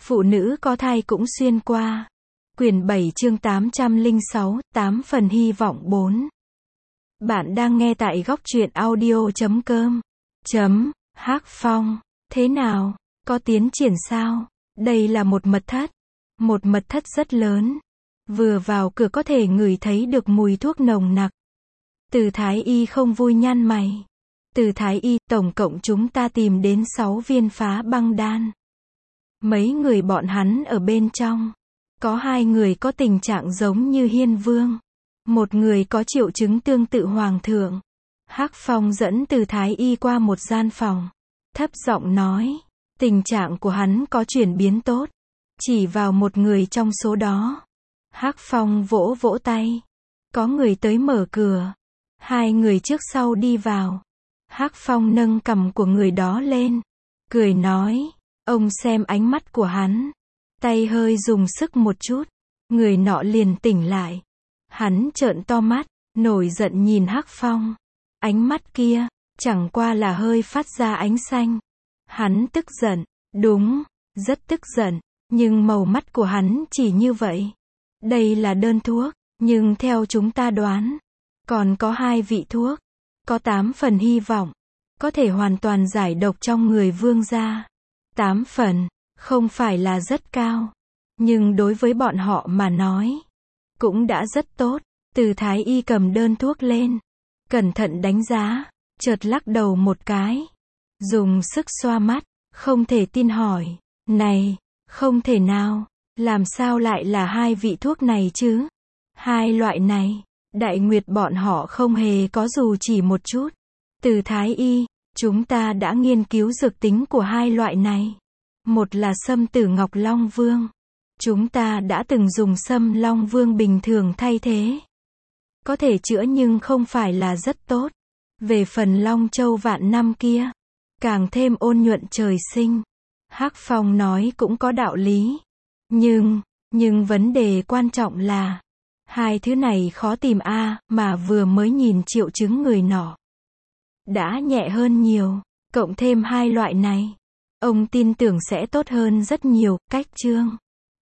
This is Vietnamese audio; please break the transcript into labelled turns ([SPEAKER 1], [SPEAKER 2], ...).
[SPEAKER 1] Phụ nữ có thai cũng xuyên qua. Quyển 7 chương 806, 8 phần hy vọng 4. Bạn đang nghe tại góc truyện audio.com. Hắc Phong, thế nào? Có tiến triển sao? Đây là một mật thất. Một mật thất rất lớn. Vừa vào cửa có thể ngửi thấy được mùi thuốc nồng nặc. Từ Thái Y không vui nhăn mày. Từ Thái Y, tổng cộng chúng ta tìm đến 6 viên phá băng đan. Mấy người bọn hắn ở bên trong. Có 2 người có tình trạng giống như Hiên Vương. Một người có triệu chứng tương tự Hoàng thượng. Hắc Phong dẫn Từ Thái Y qua một gian phòng. Thấp giọng nói, tình trạng của hắn có chuyển biến tốt. Chỉ vào một người trong số đó. Hắc Phong vỗ vỗ tay. Có người tới mở cửa. 2 người trước sau đi vào. Hắc Phong nâng cằm của người đó lên. Cười nói, ông xem ánh mắt của hắn. Tay hơi dùng sức một chút. Người nọ liền tỉnh lại. Hắn trợn to mắt, nổi giận nhìn Hắc Phong. Ánh mắt kia, chẳng qua là hơi phát ra ánh xanh. Hắn tức giận, đúng, rất tức giận. Nhưng màu mắt của hắn chỉ như vậy. Đây là đơn thuốc, nhưng theo chúng ta đoán, còn có 2 vị thuốc. Có 8 phần hy vọng. Có thể hoàn toàn giải độc trong người vương gia. 8 phần, không phải là rất cao. Nhưng đối với bọn họ mà nói, cũng đã rất tốt. Từ Thái Y cầm đơn thuốc lên. Cẩn thận đánh giá, chợt lắc đầu một cái. Dùng sức xoa mắt, không thể tin hỏi. Này, không thể nào, làm sao lại là 2 vị thuốc này chứ? 2 loại này, Đại Nguyệt bọn họ không hề có dù chỉ một chút. Từ Thái Y, chúng ta đã nghiên cứu dược tính của 2 loại này. Một là sâm tử ngọc long vương. Chúng ta đã từng dùng sâm long vương bình thường thay thế. Có thể chữa nhưng không phải là rất tốt. Về phần long châu vạn năm kia, càng thêm ôn nhuận trời sinh. Hắc Phong nói cũng có đạo lý. Nhưng vấn đề quan trọng là 2 thứ này khó tìm mà vừa mới nhìn triệu chứng người nọ đã nhẹ hơn nhiều, cộng thêm 2 loại này, ông tin tưởng sẽ tốt hơn rất nhiều. Cách chương